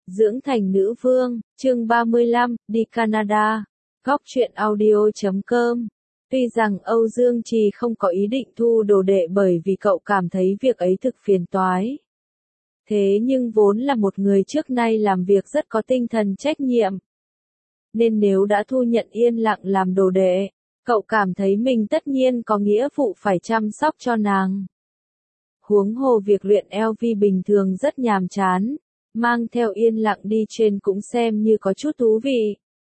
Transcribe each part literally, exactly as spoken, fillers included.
Dưỡng thành nữ vương, chương ba mươi lăm, đi Canada. Góc truyện audio chấm com. Tuy rằng Âu Dương Trì không có ý định thu đồ đệ bởi vì cậu cảm thấy việc ấy thực phiền toái. Thế nhưng vốn là một người trước nay làm việc rất có tinh thần trách nhiệm. Nên nếu đã thu nhận Yên Lặng làm đồ đệ, cậu cảm thấy mình tất nhiên có nghĩa vụ phải chăm sóc cho nàng. Huống hồ việc luyện eo vi bình thường rất nhàm chán, mang theo Yên Lặng đi trên cũng xem như có chút thú vị.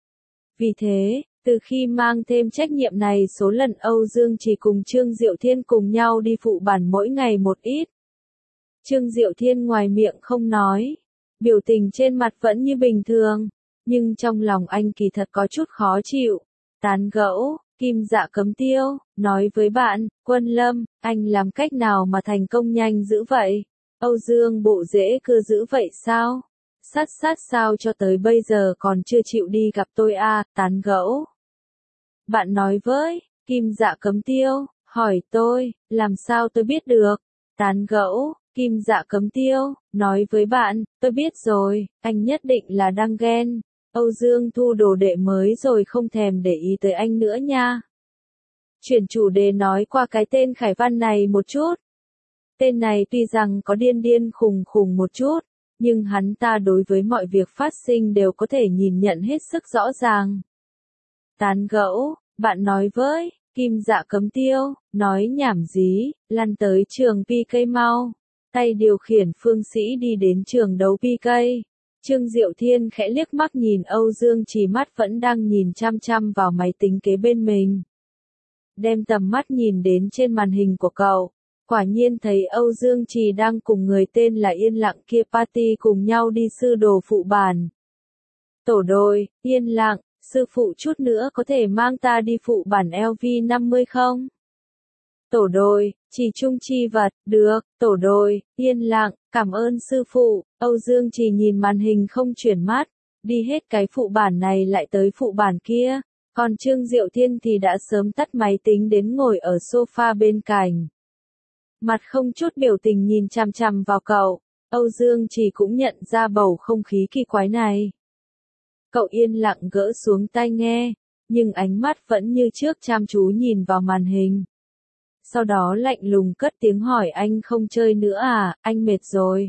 Vì thế, từ khi mang thêm trách nhiệm này số lần Âu Dương Trì cùng Trương Diệu Thiên cùng nhau đi phụ bản mỗi ngày một ít. Trương Diệu Thiên ngoài miệng không nói, biểu tình trên mặt vẫn như bình thường, nhưng trong lòng anh kỳ thật có chút khó chịu. Tán gẫu, Kim Dạ Cấm Tiêu, nói với bạn, Quân Lâm, anh làm cách nào mà thành công nhanh dữ vậy? Âu Dương bộ dễ cưa dữ vậy sao? Sát sát sao cho tới bây giờ còn chưa chịu đi gặp tôi à, tán gẫu. Bạn nói với, Kim Dạ Cấm Tiêu, hỏi tôi, làm sao tôi biết được? Tán gẫu, Kim Dạ Cấm Tiêu, nói với bạn, tôi biết rồi, anh nhất định là đang ghen. Âu Dương thu đồ đệ mới rồi không thèm để ý tới anh nữa nha. Chuyển chủ đề nói qua cái tên Khải Văn này một chút. Tên này tuy rằng có điên điên khùng khùng một chút, nhưng hắn ta đối với mọi việc phát sinh đều có thể nhìn nhận hết sức rõ ràng. Tán gẫu, bạn nói với, Kim Dạ Cấm Tiêu, nói nhảm gì, lăn tới trường pê ca mau. Tay điều khiển phương sĩ đi đến trường đấu pê ca. Trương Diệu Thiên khẽ liếc mắt nhìn Âu Dương Trì, mắt vẫn đang nhìn chăm chăm vào máy tính kế bên mình. Đem tầm mắt nhìn đến trên màn hình của cậu, quả nhiên thấy Âu Dương Trì đang cùng người tên là Yên Lặng kia party cùng nhau đi sư đồ phụ bản. Tổ đội, Yên Lặng, sư phụ chút nữa có thể mang ta đi phụ bản L V năm mươi không? Tổ đội, Trì Trung Chi Vật, được, tổ đội, Yên Lặng, cảm ơn sư phụ. Âu Dương Trì nhìn màn hình không chuyển mắt, đi hết cái phụ bản này lại tới phụ bản kia, còn Trương Diệu Thiên thì đã sớm tắt máy tính đến ngồi ở sofa bên cạnh. Mặt không chút biểu tình nhìn chằm chằm vào cậu, Âu Dương Trì cũng nhận ra bầu không khí kỳ quái này. Cậu Yên Lặng gỡ xuống tai nghe, nhưng ánh mắt vẫn như trước chăm chú nhìn vào màn hình. Sau đó lạnh lùng cất tiếng hỏi, anh không chơi nữa à, anh mệt rồi.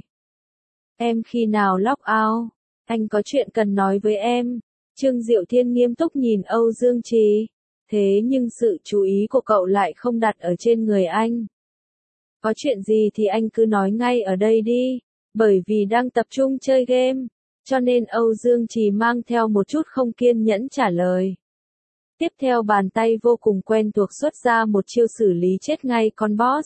Em khi nào log out, anh có chuyện cần nói với em. Trương Diệu Thiên nghiêm túc nhìn Âu Dương Trì, thế nhưng sự chú ý của cậu lại không đặt ở trên người anh. Có chuyện gì thì anh cứ nói ngay ở đây đi, bởi vì đang tập trung chơi game, cho nên Âu Dương Trì mang theo một chút không kiên nhẫn trả lời. Tiếp theo bàn tay vô cùng quen thuộc xuất ra một chiêu xử lý chết ngay con boss.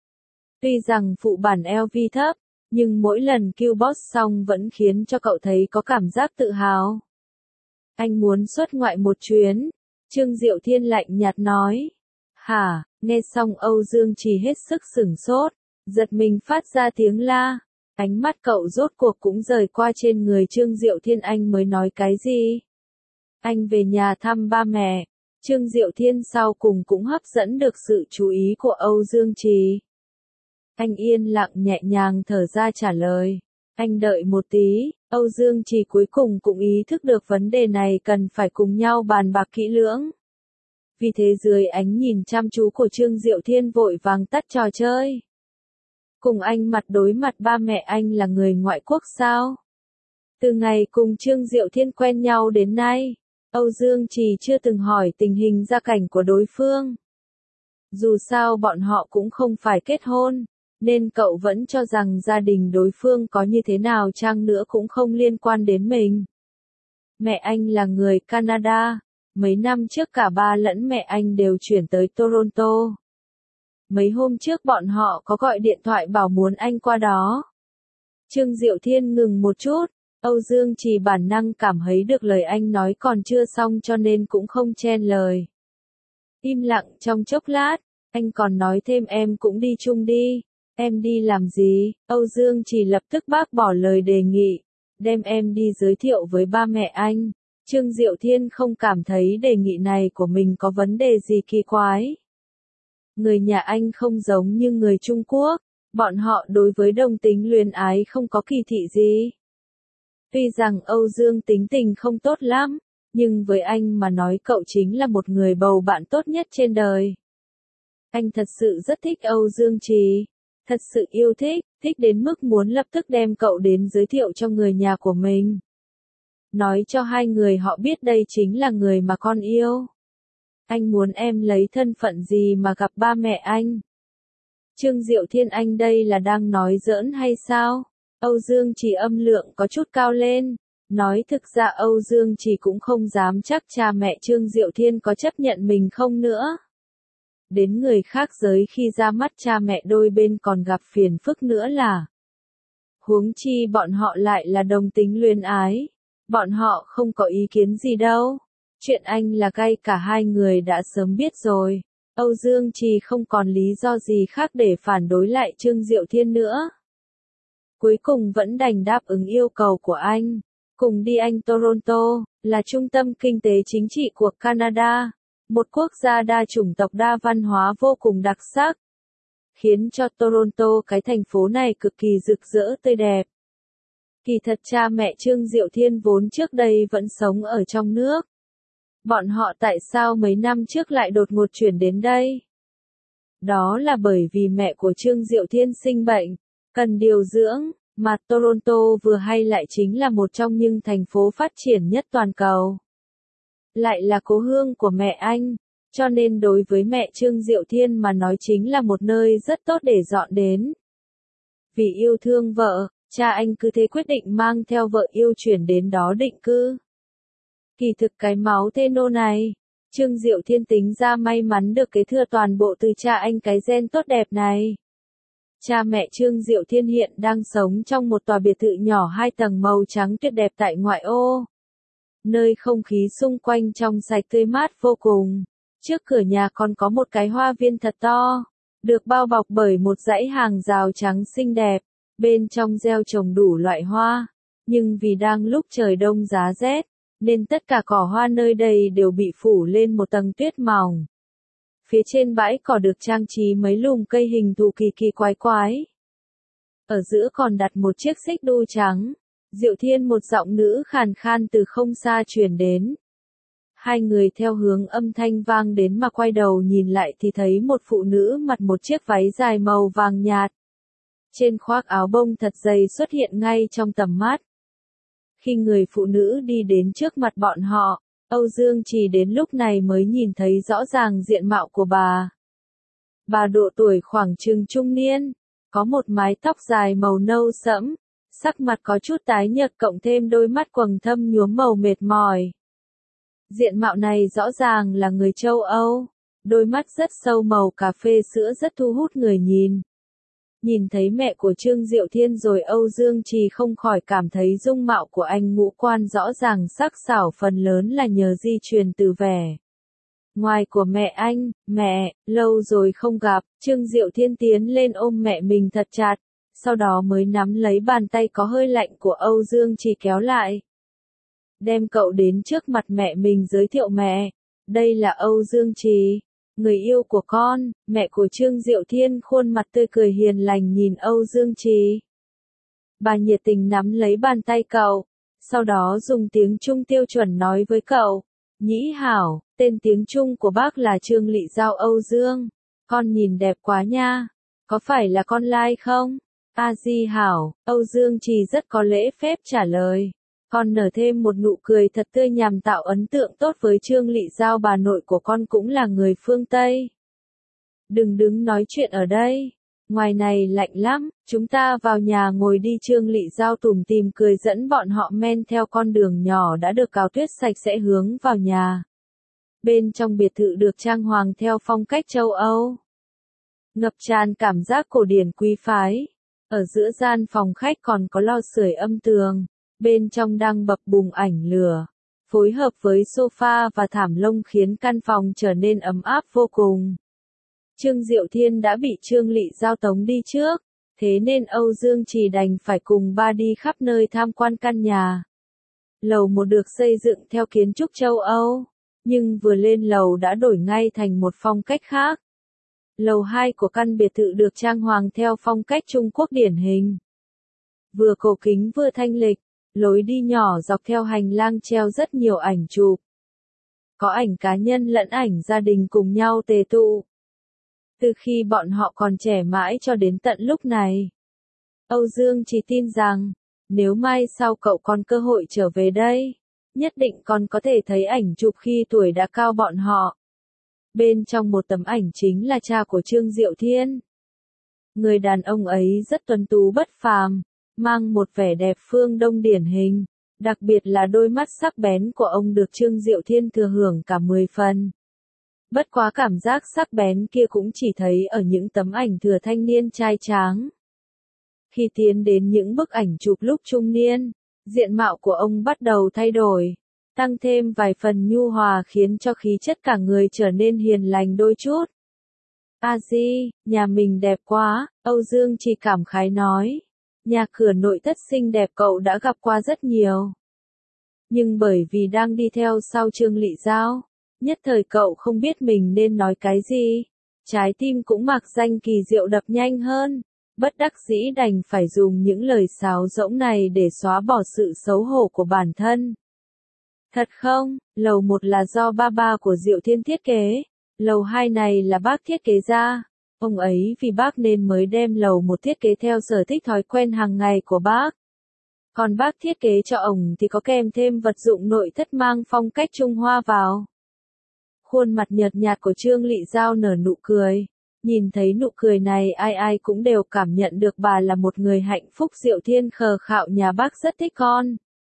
Tuy rằng phụ bản L V thấp, nhưng mỗi lần kill boss xong vẫn khiến cho cậu thấy có cảm giác tự hào. Anh muốn xuất ngoại một chuyến, Trương Diệu Thiên lạnh nhạt nói. Hả, nghe xong Âu Dương Trì hết sức sửng sốt, giật mình phát ra tiếng la. Ánh mắt cậu rốt cuộc cũng rời qua trên người Trương Diệu Thiên, anh mới nói cái gì? Anh về nhà thăm ba mẹ. Trương Diệu Thiên sau cùng cũng hấp dẫn được sự chú ý của Âu Dương Trì. Anh Yên Lặng nhẹ nhàng thở ra trả lời. Anh đợi một tí, Âu Dương Trì cuối cùng cũng ý thức được vấn đề này cần phải cùng nhau bàn bạc kỹ lưỡng. Vì thế dưới ánh nhìn chăm chú của Trương Diệu Thiên vội vàng tắt trò chơi. Cùng anh mặt đối mặt ba mẹ anh là người ngoại quốc sao? Từ ngày cùng Trương Diệu Thiên quen nhau đến nay, Âu Dương Trì chưa từng hỏi tình hình gia cảnh của đối phương. Dù sao bọn họ cũng không phải kết hôn, nên cậu vẫn cho rằng gia đình đối phương có như thế nào chăng nữa cũng không liên quan đến mình. Mẹ anh là người Canada, mấy năm trước cả ba lẫn mẹ anh đều chuyển tới Toronto. Mấy hôm trước bọn họ có gọi điện thoại bảo muốn anh qua đó. Trương Diệu Thiên ngừng một chút, Âu Dương Trì bản năng cảm thấy được lời anh nói còn chưa xong cho nên cũng không chen lời. Im lặng trong chốc lát, anh còn nói thêm em cũng đi chung đi. Em đi làm gì? Âu Dương Trì lập tức bác bỏ lời đề nghị, đem em đi giới thiệu với ba mẹ anh. Trương Diệu Thiên không cảm thấy đề nghị này của mình có vấn đề gì kỳ quái. Người nhà anh không giống như người Trung Quốc, bọn họ đối với đồng tính luyến ái không có kỳ thị gì. Tuy rằng Âu Dương tính tình không tốt lắm, nhưng với anh mà nói cậu chính là một người bầu bạn tốt nhất trên đời. Anh thật sự rất thích Âu Dương Trì, thật sự yêu thích, thích đến mức muốn lập tức đem cậu đến giới thiệu cho người nhà của mình. Nói cho hai người họ biết đây chính là người mà con yêu. Anh muốn em lấy thân phận gì mà gặp ba mẹ anh? Trương Diệu Thiên, anh đây là đang nói giỡn hay sao? Âu Dương Trì âm lượng có chút cao lên, nói thực ra Âu Dương Trì cũng không dám chắc cha mẹ Trương Diệu Thiên có chấp nhận mình không nữa. Đến người khác giới khi ra mắt cha mẹ đôi bên còn gặp phiền phức nữa là. Huống chi bọn họ lại là đồng tính luyến ái, bọn họ không có ý kiến gì đâu. Chuyện anh là gay cả hai người đã sớm biết rồi. Âu Dương Trì không còn lý do gì khác để phản đối lại Trương Diệu Thiên nữa. Cuối cùng vẫn đành đáp ứng yêu cầu của anh. Cùng đi anh. Toronto là trung tâm kinh tế chính trị của Canada, một quốc gia đa chủng tộc đa văn hóa vô cùng đặc sắc, khiến cho Toronto, cái thành phố này cực kỳ rực rỡ tươi đẹp. Kỳ thật cha mẹ Trương Diệu Thiên vốn trước đây vẫn sống ở trong nước. Bọn họ tại sao mấy năm trước lại đột ngột chuyển đến đây? Đó là bởi vì mẹ của Trương Diệu Thiên sinh bệnh, cần điều dưỡng, mà Toronto vừa hay lại chính là một trong những thành phố phát triển nhất toàn cầu. Lại là cố hương của mẹ anh, cho nên đối với mẹ Trương Diệu Thiên mà nói chính là một nơi rất tốt để dọn đến. Vì yêu thương vợ, cha anh cứ thế quyết định mang theo vợ yêu chuyển đến đó định cư. Kỳ thực cái máu thê nô này, Trương Diệu Thiên tính ra may mắn được kế thừa toàn bộ từ cha anh cái gen tốt đẹp này. Cha mẹ Trương Diệu Thiên hiện đang sống trong một tòa biệt thự nhỏ hai tầng màu trắng tuyệt đẹp tại ngoại ô. Nơi không khí xung quanh trong sạch tươi mát vô cùng. Trước cửa nhà còn có một cái hoa viên thật to, được bao bọc bởi một dãy hàng rào trắng xinh đẹp, bên trong gieo trồng đủ loại hoa. Nhưng vì đang lúc trời đông giá rét, nên tất cả cỏ hoa nơi đây đều bị phủ lên một tầng tuyết mỏng. Phía trên bãi cỏ được trang trí mấy lùm cây hình thù kỳ kỳ quái quái. Ở giữa còn đặt một chiếc xích đu trắng. Diệu Thiên, một giọng nữ khàn khan từ không xa truyền đến. Hai người theo hướng âm thanh vang đến mà quay đầu nhìn lại thì thấy một phụ nữ mặc một chiếc váy dài màu vàng nhạt. Trên khoác áo bông thật dày xuất hiện ngay trong tầm mắt. Khi người phụ nữ đi đến trước mặt bọn họ, Âu Dương Trì đến lúc này mới nhìn thấy rõ ràng diện mạo của bà. Bà độ tuổi khoảng chừng trung niên, có một mái tóc dài màu nâu sẫm, sắc mặt có chút tái nhợt cộng thêm đôi mắt quầng thâm nhuốm màu mệt mỏi. Diện mạo này rõ ràng là người châu Âu, đôi mắt rất sâu màu cà phê sữa rất thu hút người nhìn. Nhìn thấy mẹ của Trương Diệu Thiên rồi Âu Dương Trì không khỏi cảm thấy dung mạo của anh ngũ quan rõ ràng sắc sảo, phần lớn là nhờ di truyền từ vẻ ngoài của mẹ anh. Mẹ, lâu rồi không gặp. Trương Diệu Thiên tiến lên ôm mẹ mình thật chặt, sau đó mới nắm lấy bàn tay có hơi lạnh của Âu Dương Trì kéo lại. Đem cậu đến trước mặt mẹ mình giới thiệu mẹ. Đây là Âu Dương Trì, người yêu của con. Mẹ của Trương Diệu Thiên khuôn mặt tươi cười hiền lành nhìn Âu Dương Trì. Bà nhiệt tình nắm lấy bàn tay cậu, sau đó dùng tiếng Trung tiêu chuẩn nói với cậu. Nhĩ hảo, tên tiếng Trung của bác là Trương Lị Giao Âu Dương. Con nhìn đẹp quá nha. Có phải là con lai không? A Di hảo, Âu Dương Trì rất có lễ phép trả lời. Con nở thêm một nụ cười thật tươi nhằm tạo ấn tượng tốt với Trương Lị Giao, bà nội của con cũng là người phương Tây. Đừng đứng nói chuyện ở đây, ngoài này lạnh lắm, chúng ta vào nhà ngồi đi. Trương Lị Giao tủm tỉm cười dẫn bọn họ men theo con đường nhỏ đã được cào tuyết sạch sẽ hướng vào nhà. Bên trong biệt thự được trang hoàng theo phong cách châu Âu, ngập tràn cảm giác cổ điển quý phái. Ở giữa gian phòng khách còn có lò sưởi âm tường, bên trong đang bập bùng ảnh lửa, phối hợp với sofa và thảm lông khiến căn phòng trở nên ấm áp vô cùng. Trương Diệu Thiên đã bị Trương Lị Giao tống đi trước, thế nên Âu Dương Trì đành phải cùng ba đi khắp nơi tham quan căn nhà. Lầu một được xây dựng theo kiến trúc châu Âu, nhưng vừa lên lầu đã đổi ngay thành một phong cách khác. Lầu hai của căn biệt thự được trang hoàng theo phong cách Trung Quốc điển hình. Vừa cổ kính vừa thanh lịch, Lối đi nhỏ dọc theo hành lang treo rất nhiều ảnh chụp. Có ảnh cá nhân lẫn ảnh gia đình cùng nhau tề tụ. Từ khi bọn họ còn trẻ mãi cho đến tận lúc này. Âu Dương chỉ tin rằng, nếu mai sau cậu còn cơ hội trở về đây, nhất định còn có thể thấy ảnh chụp khi tuổi đã cao bọn họ. Bên trong một tấm ảnh chính là cha của Trương Diệu Thiên. Người đàn ông ấy rất tuấn tú bất phàm, mang một vẻ đẹp phương Đông điển hình, đặc biệt là đôi mắt sắc bén của ông được Trương Diệu Thiên thừa hưởng cả mười phần. Bất quá cảm giác sắc bén kia cũng chỉ thấy ở những tấm ảnh thừa thanh niên trai tráng. Khi tiến đến những bức ảnh chụp lúc trung niên, diện mạo của ông bắt đầu thay đổi, tăng thêm vài phần nhu hòa khiến cho khí chất cả người trở nên hiền lành đôi chút. A Di, nhà mình đẹp quá, Âu Dương chỉ cảm khái nói. Nhà cửa nội thất xinh đẹp cậu đã gặp qua rất nhiều. Nhưng bởi vì đang đi theo sau Trương Lị Giao, nhất thời cậu không biết mình nên nói cái gì. Trái tim cũng mặc danh kỳ diệu đập nhanh hơn. Bất đắc dĩ đành phải dùng những lời sáo rỗng này để xóa bỏ sự xấu hổ của bản thân. Thật không, lầu một là do ba ba của Diệu Thiên thiết kế, lầu hai này là bác thiết kế ra. Ông ấy vì bác nên mới đem lầu một thiết kế theo sở thích thói quen hàng ngày của bác. Còn bác thiết kế cho ông thì có kèm thêm vật dụng nội thất mang phong cách Trung Hoa vào. Khuôn mặt nhợt nhạt của Trương Lị Giao nở nụ cười. Nhìn thấy nụ cười này ai ai cũng đều cảm nhận được bà là một người hạnh phúc. Diệu Thiên khờ khạo nhà bác rất thích con.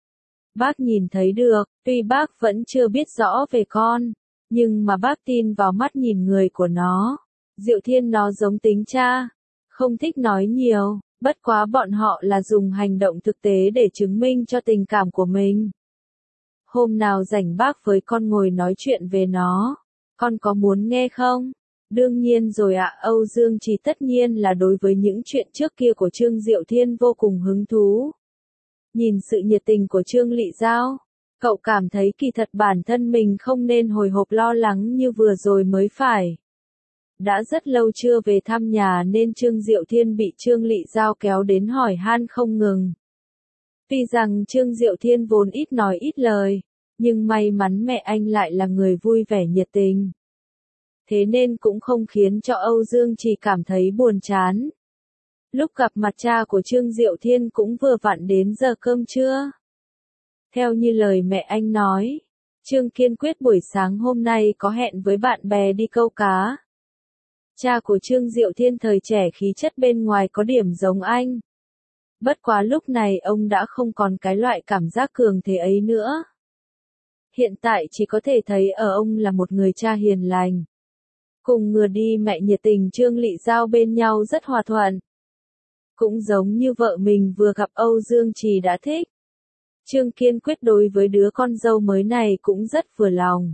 Bác nhìn thấy được, tuy bác vẫn chưa biết rõ về con, nhưng mà bác tin vào mắt nhìn người của nó. Diệu Thiên nó giống tính cha, không thích nói nhiều, bất quá bọn họ là dùng hành động thực tế để chứng minh cho tình cảm của mình. Hôm nào rảnh bác với con ngồi nói chuyện về nó, con có muốn nghe không? Đương nhiên rồi ạ, Âu Dương chỉ tất nhiên là đối với những chuyện trước kia của Trương Diệu Thiên vô cùng hứng thú. Nhìn sự nhiệt tình của Trương Lị Giao, cậu cảm thấy kỳ thật bản thân mình không nên hồi hộp lo lắng như vừa rồi mới phải. Đã rất lâu chưa về thăm nhà nên Trương Diệu Thiên bị Trương Lị Giao kéo đến hỏi han không ngừng. Tuy rằng Trương Diệu Thiên vốn ít nói ít lời, nhưng may mắn mẹ anh lại là người vui vẻ nhiệt tình. Thế nên cũng không khiến cho Âu Dương chỉ cảm thấy buồn chán. Lúc gặp mặt cha của Trương Diệu Thiên cũng vừa vặn đến giờ cơm trưa. Theo như lời mẹ anh nói, Trương Kiên Quyết buổi sáng hôm nay có hẹn với bạn bè đi câu cá. Cha của Trương Diệu Thiên thời trẻ khí chất bên ngoài có điểm giống anh. Bất quá lúc này ông đã không còn cái loại cảm giác cường thế ấy nữa. Hiện tại chỉ có thể thấy ở ông là một người cha hiền lành. Cùng ngừa đi mẹ nhiệt tình Trương Lị Giao bên nhau rất hòa thuận. Cũng giống như vợ mình vừa gặp Âu Dương Trì đã thích. Trương Kiên Quyết đối với đứa con dâu mới này cũng rất vừa lòng.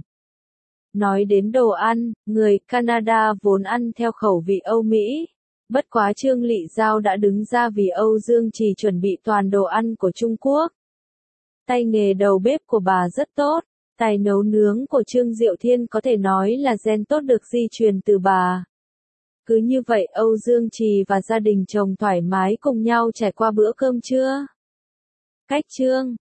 Nói đến đồ ăn, người Canada vốn ăn theo khẩu vị Âu Mỹ. Bất quá Trương Lị Giao đã đứng ra vì Âu Dương Trì chuẩn bị toàn đồ ăn của Trung Quốc. Tay nghề đầu bếp của bà rất tốt. Tài nấu nướng của Trương Diệu Thiên có thể nói là gen tốt được di truyền từ bà. Cứ như vậy Âu Dương Trì và gia đình chồng thoải mái cùng nhau trải qua bữa cơm trưa. Cách Trương